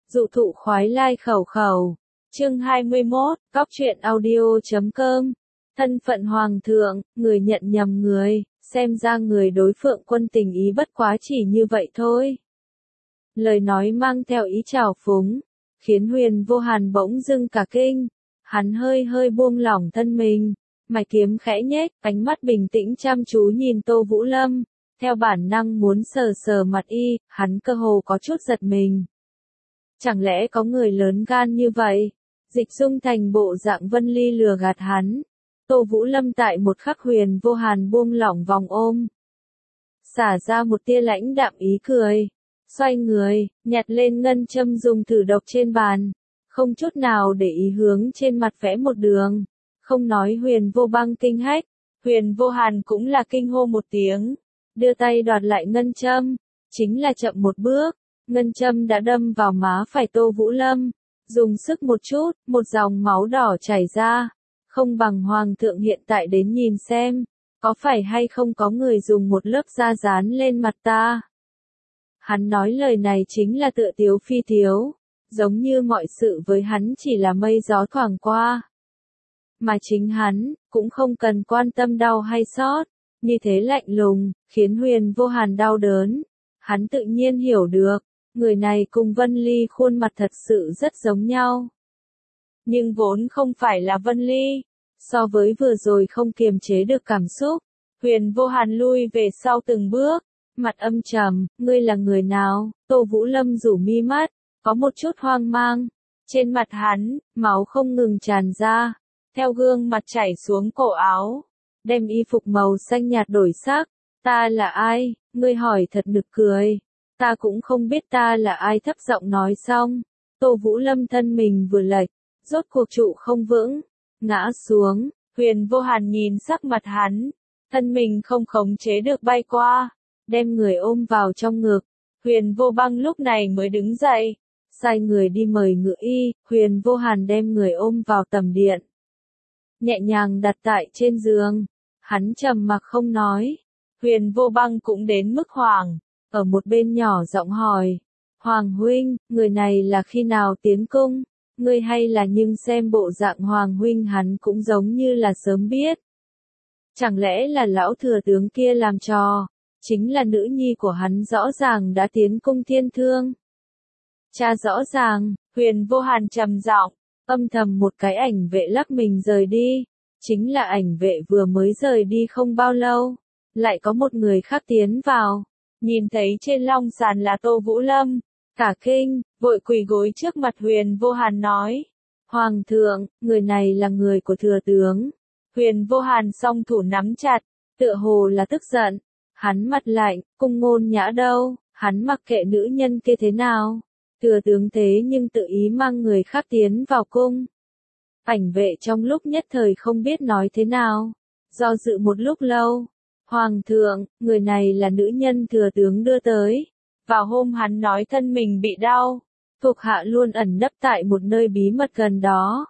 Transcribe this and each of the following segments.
Dụ thụ khoái lai khẩu khẩu. Chương 21, Cóc truyện audio.com. Thân phận hoàng thượng, người nhận nhầm người, xem ra người đối Phượng Quân tình ý bất quá chỉ như vậy thôi. Lời nói mang theo ý trào phúng, khiến Huyền Vô Hàn bỗng dưng cả kinh. Hắn hơi hơi buông lỏng thân mình, mày kiếm khẽ nhếch, ánh mắt bình tĩnh chăm chú nhìn Tô Vũ Lâm. Theo bản năng muốn sờ sờ mặt y, hắn cơ hồ có chút giật mình. Chẳng lẽ có người lớn gan như vậy? Dịch Dung thành bộ dạng Vân Ly lừa gạt hắn. Tô Vũ Lâm tại một khắc Huyền Vô Hàn buông lỏng vòng ôm, xả ra một tia lãnh đạm ý cười, xoay người, nhặt lên ngân châm dùng thử độc trên bàn, không chút nào để ý hướng trên mặt vẽ một đường. Không nói Huyền Vô Băng kinh hách, Huyền Vô Hàn cũng là kinh hô một tiếng, đưa tay đoạt lại ngân châm, chính là chậm một bước, ngân châm đã đâm vào má phải Tô Vũ Lâm, dùng sức một chút, một dòng máu đỏ chảy ra. Không bằng hoàng thượng hiện tại đến nhìn xem, có phải hay không có người dùng một lớp da dán lên mặt ta. Hắn nói lời này chính là tựa tiếu phi tiếu, giống như mọi sự với hắn chỉ là mây gió thoảng qua. Mà chính hắn, cũng không cần quan tâm đau hay xót, như thế lạnh lùng, khiến Huyền Vô Hàn đau đớn. Hắn tự nhiên hiểu được, người này cùng Vân Ly khuôn mặt thật sự rất giống nhau. Nhưng vốn không phải là Vân Ly. So với vừa rồi không kiềm chế được cảm xúc, Huyền Vô Hàn lui về sau từng bước, mặt âm trầm, ngươi là người nào? Tô Vũ Lâm rủ mi mắt, có một chút hoang mang. Trên mặt hắn, máu không ngừng tràn ra, theo gương mặt chảy xuống cổ áo, đem y phục màu xanh nhạt đổi sắc. Ta là ai? Ngươi hỏi thật nực cười. Ta cũng không biết ta là ai, thấp giọng nói xong. Tô Vũ Lâm thân mình vừa lệch, rốt cuộc trụ không vững, ngã xuống. Huyền Vô Hàn nhìn sắc mặt hắn, thân mình không khống chế được bay qua, đem người ôm vào trong ngực. Huyền Vô Băng lúc này mới đứng dậy, sai người đi mời ngự y. Huyền Vô Hàn đem người ôm vào tầm điện, nhẹ nhàng đặt tại trên giường. Hắn trầm mặc không nói. Huyền Vô Băng cũng đến mức hoảng, ở một bên nhỏ giọng hỏi, Hoàng huynh, người này là khi nào tiến cung? Ngươi hay là nhưng xem bộ dạng Hoàng huynh hắn cũng giống như là sớm biết. Chẳng lẽ là lão thừa tướng kia làm trò, chính là nữ nhi của hắn rõ ràng đã tiến cung thiên thương. Cha rõ ràng, Huyền Vô Hàn trầm giọng, âm thầm một cái ảnh vệ lắc mình rời đi, chính là ảnh vệ vừa mới rời đi không bao lâu, lại có một người khác tiến vào, nhìn thấy trên long sàn là Tô Vũ Lâm. Cả kinh, vội quỳ gối trước mặt Huyền Vô Hàn nói, Hoàng thượng, người này là người của thừa tướng. Huyền Vô Hàn song thủ nắm chặt, tựa hồ là tức giận. Hắn mặt lạnh, cung ngôn nhã đâu, hắn mặc kệ nữ nhân kia thế nào. Thừa tướng thế nhưng tự ý mang người khác tiến vào cung. Ảnh vệ trong lúc nhất thời không biết nói thế nào, do dự một lúc lâu. Hoàng thượng, người này là nữ nhân thừa tướng đưa tới. Vào hôm hắn nói thân mình bị đau, thuộc hạ luôn ẩn nấp tại một nơi bí mật gần đó.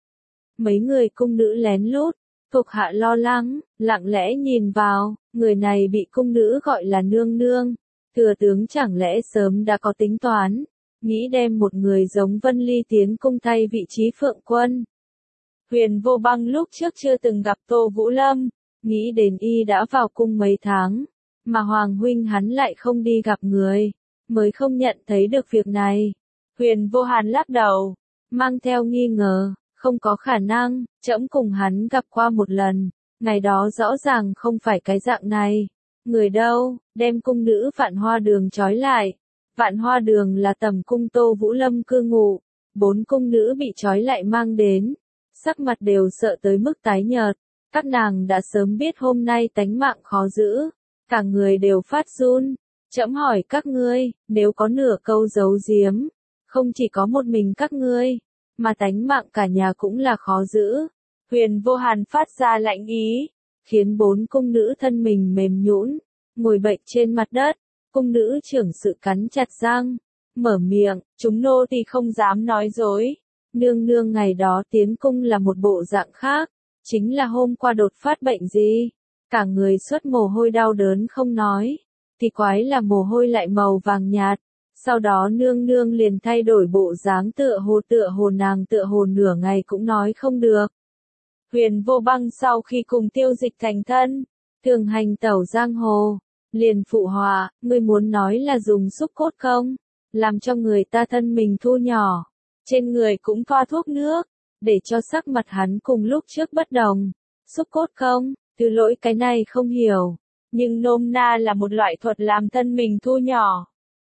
Mấy người cung nữ lén lút, thuộc hạ lo lắng, lặng lẽ nhìn vào, người này bị cung nữ gọi là nương nương. Thừa tướng chẳng lẽ sớm đã có tính toán, nghĩ đem một người giống Vân Ly tiến cung thay vị trí Phượng Quân. Huyền Vô Băng lúc trước chưa từng gặp Tô Vũ Lâm, nghĩ đến y đã vào cung mấy tháng. Mà Hoàng huynh hắn lại không đi gặp người, mới không nhận thấy được việc này. Huyền Vô Hàn lắc đầu, mang theo nghi ngờ, không có khả năng, trẫm cùng hắn gặp qua một lần, ngày đó rõ ràng không phải cái dạng này. Người đâu, đem cung nữ Vạn Hoa Đường trói lại. Vạn Hoa Đường là tầm cung Tô Vũ Lâm cư ngụ, 4 cung nữ bị trói lại mang đến, sắc mặt đều sợ tới mức tái nhợt. Các nàng đã sớm biết hôm nay tánh mạng khó giữ. Cả người đều phát run. Trẫm hỏi các ngươi, nếu có nửa câu giấu giếm, không chỉ có một mình các ngươi, mà tánh mạng cả nhà cũng là khó giữ. Huyền Vô Hàn phát ra lạnh ý, khiến 4 cung nữ thân mình mềm nhũn, ngồi bệnh trên mặt đất. Cung nữ trưởng sự cắn chặt răng, mở miệng, chúng nô tỳ không dám nói dối. Nương nương ngày đó tiến cung là một bộ dạng khác, chính là hôm qua đột phát bệnh gì. Cả người xuất mồ hôi đau đớn không nói, thì quái là mồ hôi lại màu vàng nhạt, Sau đó nương nương liền thay đổi bộ dáng tựa hồ nàng tựa hồ nửa ngày cũng nói không được. Huyền Vô Băng sau khi cùng Tiêu Dịch thành thân, thường hành tẩu giang hồ, liền phụ họa, ngươi muốn nói là dùng xúc cốt không? Làm cho người ta thân mình thu nhỏ, trên người cũng thoa thuốc nước, để cho sắc mặt hắn cùng lúc trước bất đồng. Xúc cốt không? Từ lỗi cái này không hiểu, nhưng nôm na là một loại thuật làm thân mình thu nhỏ.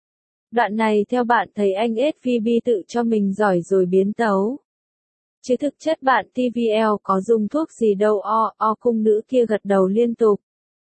Đoạn này theo bạn thấy anh SVB tự cho mình giỏi rồi biến tấu. Chứ thực chất bạn TVL có dùng thuốc gì đâu cung nữ kia gật đầu liên tục.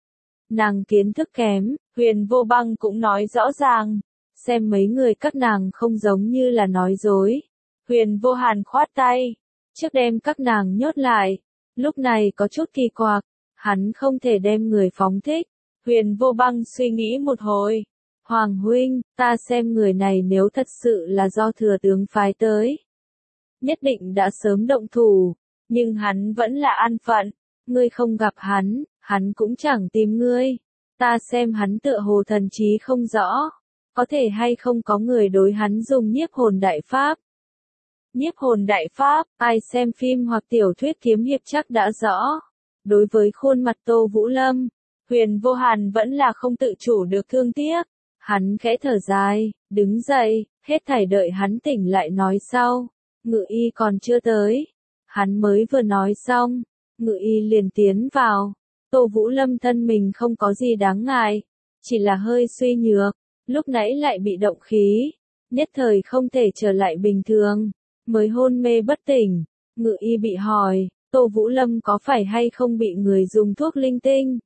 Nàng kiến thức kém, Huyền Vô Băng cũng nói rõ ràng. Xem mấy người các nàng không giống như là nói dối. Huyền Vô Hàn khoát tay. Trước đem các nàng nhốt lại. Lúc này có chút kỳ quặc. Hắn không thể đem người phóng thích. Huyền Vô Băng suy nghĩ một hồi. Hoàng huynh, ta xem người này nếu thật sự là do thừa tướng phái tới. Nhất định đã sớm động thủ. Nhưng hắn vẫn là an phận. Ngươi không gặp hắn, hắn cũng chẳng tìm ngươi. Ta xem hắn tựa hồ thần trí không rõ. Có thể hay không có người đối hắn dùng nhiếp hồn đại pháp. Nhiếp hồn đại pháp, ai xem phim hoặc tiểu thuyết kiếm hiệp chắc đã rõ. Đối với khuôn mặt Tô Vũ Lâm, Huyền Vô Hàn vẫn là không tự chủ được thương tiếc. Hắn khẽ thở dài, đứng dậy, hết thảy đợi hắn tỉnh lại nói sau. Ngự y còn chưa tới. Hắn mới vừa nói xong, ngự y liền tiến vào. Tô Vũ Lâm thân mình không có gì đáng ngại, chỉ là hơi suy nhược, lúc nãy lại bị động khí, nhất thời không thể trở lại bình thường, mới hôn mê bất tỉnh. Ngự y bị hỏi, Tô Vũ Lâm có phải hay không bị người dùng thuốc linh tinh?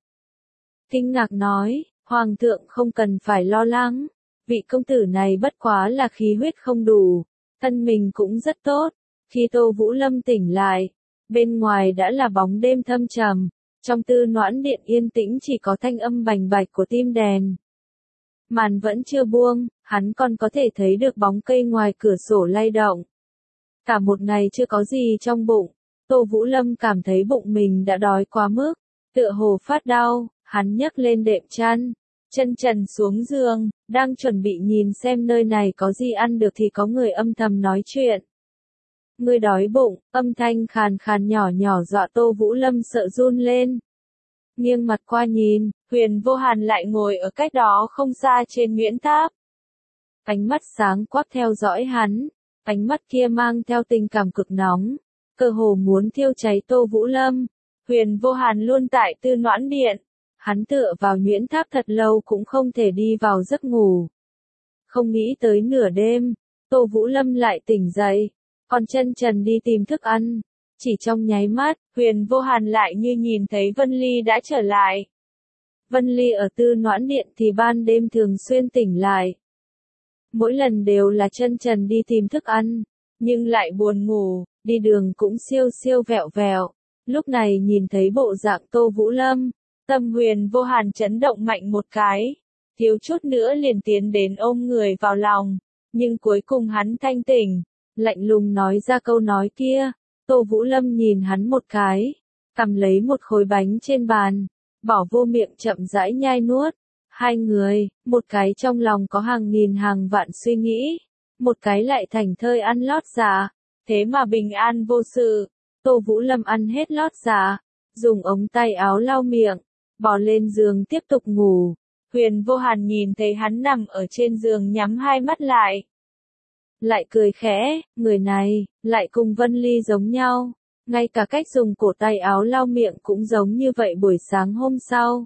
Kinh ngạc nói, Hoàng thượng không cần phải lo lắng, vị công tử này bất quá là khí huyết không đủ, thân mình cũng rất tốt. Khi Tô Vũ Lâm tỉnh lại, bên ngoài đã là bóng đêm thâm trầm, trong Tư Noãn Điện yên tĩnh chỉ có thanh âm bành bạch của tim đèn. Màn vẫn chưa buông, hắn còn có thể thấy được bóng cây ngoài cửa sổ lay động. Cả một ngày chưa có gì trong bụng, Tô Vũ Lâm cảm thấy bụng mình đã đói quá mức, tựa hồ phát đau, hắn nhấc lên đệm chăn, chân trần xuống giường, đang chuẩn bị nhìn xem nơi này có gì ăn được thì có người âm thầm nói chuyện. Ngươi đói bụng, âm thanh khàn khàn nhỏ nhỏ dọa Tô Vũ Lâm sợ run lên. Nghiêng mặt qua nhìn, Huyền Vô Hàn lại ngồi ở cách đó không xa trên Nguyễn Tháp. Ánh mắt sáng quắc theo dõi hắn, ánh mắt kia mang theo tình cảm cực nóng, cơ hồ muốn thiêu cháy Tô Vũ Lâm. Huyền Vô Hàn luôn tại Tư Noãn Điện, hắn tựa vào Nguyễn Tháp thật lâu cũng không thể đi vào giấc ngủ. Không nghĩ tới nửa đêm, Tô Vũ Lâm lại tỉnh dậy, còn chân trần đi tìm thức ăn. Chỉ trong nháy mắt, Huyền Vô Hàn lại như nhìn thấy Vân Ly đã trở lại. Vân Ly ở Tư Noãn Điện thì ban đêm thường xuyên tỉnh lại. Mỗi lần đều là chân trần đi tìm thức ăn, nhưng lại buồn ngủ, đi đường cũng siêu siêu vẹo vẹo. Lúc này nhìn thấy bộ dạng Tô Vũ Lâm, tâm Huyền Vô Hàn chấn động mạnh một cái, thiếu chút nữa liền tiến đến ôm người vào lòng, nhưng cuối cùng hắn thanh tỉnh, lạnh lùng nói ra câu nói kia. Tô Vũ Lâm nhìn hắn một cái, cầm lấy một khối bánh trên bàn, bỏ vô miệng chậm rãi nhai nuốt. Hai người, một cái trong lòng có hàng nghìn hàng vạn suy nghĩ, một cái lại thành thơi ăn lót dạ, thế mà bình an vô sự. Tô Vũ Lâm ăn hết lót dạ, dùng ống tay áo lau miệng, bò lên giường tiếp tục ngủ. Huyền Vô Hàn nhìn thấy hắn nằm ở trên giường nhắm hai mắt lại. Lại cười khẽ, người này, lại cùng Vân Ly giống nhau, ngay cả cách dùng cổ tay áo lau miệng cũng giống như vậy. Buổi sáng hôm sau,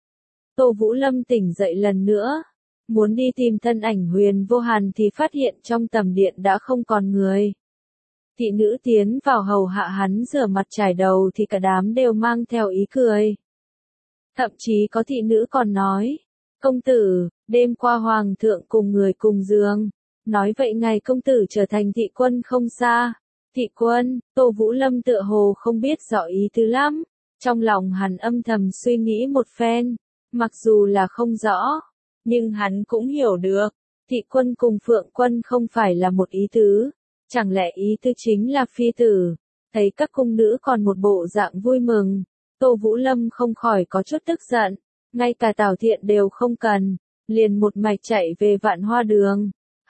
Tô Vũ Lâm tỉnh dậy lần nữa, muốn đi tìm thân ảnh Huyền Vô Hàn thì phát hiện trong tầm điện đã không còn người. Thị nữ tiến vào hầu hạ hắn rửa mặt chải đầu thì cả đám đều mang theo ý cười. Thậm chí có thị nữ còn nói, công tử, đêm qua hoàng thượng cùng người cùng giường. Nói vậy ngày công tử trở thành thị quân không xa. Thị quân, Tô Vũ Lâm tựa hồ không biết rõ ý tứ lắm. Trong lòng hắn âm thầm suy nghĩ một phen. Mặc dù là không rõ, nhưng hắn cũng hiểu được. Thị quân cùng phượng quân không phải là một ý tứ. Chẳng lẽ ý tứ chính là phi tử. Thấy các cung nữ còn một bộ dạng vui mừng. Tô Vũ Lâm không khỏi có chút tức giận. Ngay cả Tào Thiện đều không cần. Liền một mạch chạy về Vạn Hoa Đường.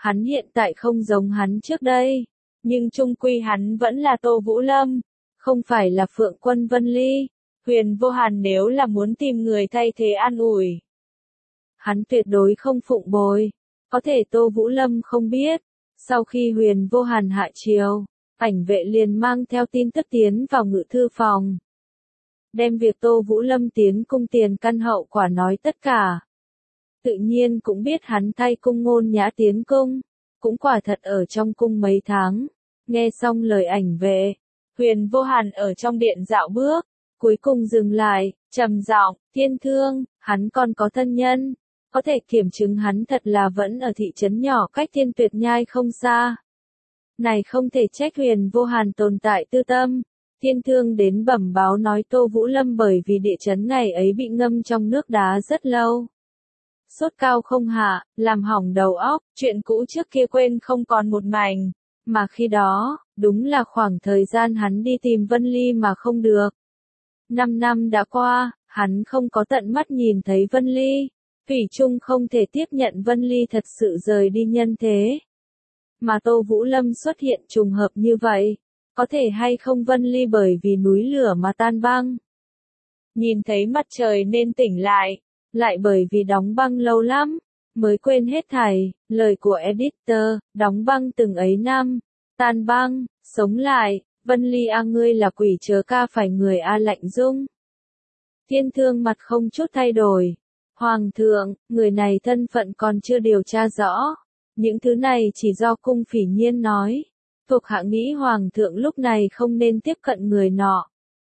Hắn hiện tại không giống hắn trước đây, nhưng chung quy hắn vẫn là Tô Vũ Lâm, không phải là Phượng Quân Vân Ly. Huyền Vô Hàn nếu là muốn tìm người thay thế an ủi, hắn tuyệt đối không phụng bồi. Có thể Tô Vũ Lâm không biết, sau khi Huyền Vô Hàn hạ chiều, Ảnh Vệ liền mang theo tin tức tiến vào ngự thư phòng, đem việc Tô Vũ Lâm tiến cung tiền căn hậu quả nói tất cả. Tự nhiên cũng biết hắn thay cung Ngôn Nhã tiến cung, cũng quả thật ở trong cung mấy tháng. Nghe xong lời Ảnh Vệ, Huyền Vô Hàn ở trong điện dạo bước, cuối cùng dừng lại, trầm giọng, Thiên Thương, hắn còn có thân nhân, có thể kiểm chứng hắn thật là vẫn ở thị trấn nhỏ cách Thiên Tuyệt Nhai không xa. Này không thể trách Huyền Vô Hàn tồn tại tư tâm. Thiên Thương đến bẩm báo nói Tô Vũ Lâm bởi vì địa chấn ngày ấy bị ngâm trong nước đá rất lâu. Sốt cao không hạ, làm hỏng đầu óc, chuyện cũ trước kia quên không còn một mảnh. Mà khi đó, đúng là khoảng thời gian hắn đi tìm Vân Ly mà không được. 5 năm đã qua, hắn không có tận mắt nhìn thấy Vân Ly. Thủy chung không thể tiếp nhận Vân Ly thật sự rời đi nhân thế. Mà Tô Vũ Lâm xuất hiện trùng hợp như vậy, có thể hay không Vân Ly bởi vì núi lửa mà tan băng. Nhìn thấy mặt trời nên tỉnh lại bởi vì đóng băng lâu lắm, mới quên hết thảy, lời của editor, đóng băng từng ấy năm, tan băng, sống lại, Vân Ly a ngươi là quỷ chớ ca phải người a lạnh dung. Thiên Thương mặt không chút thay đổi. Hoàng thượng, người này thân phận còn chưa điều tra rõ. Những thứ này chỉ do cung Phỉ Nhiên nói. Thuộc hạ nghĩ Hoàng thượng lúc này không nên tiếp cận người nọ.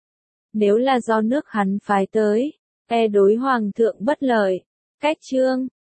Nếu là do nước hắn phái tới, đối Hoàng thượng bất lợi. Cách chương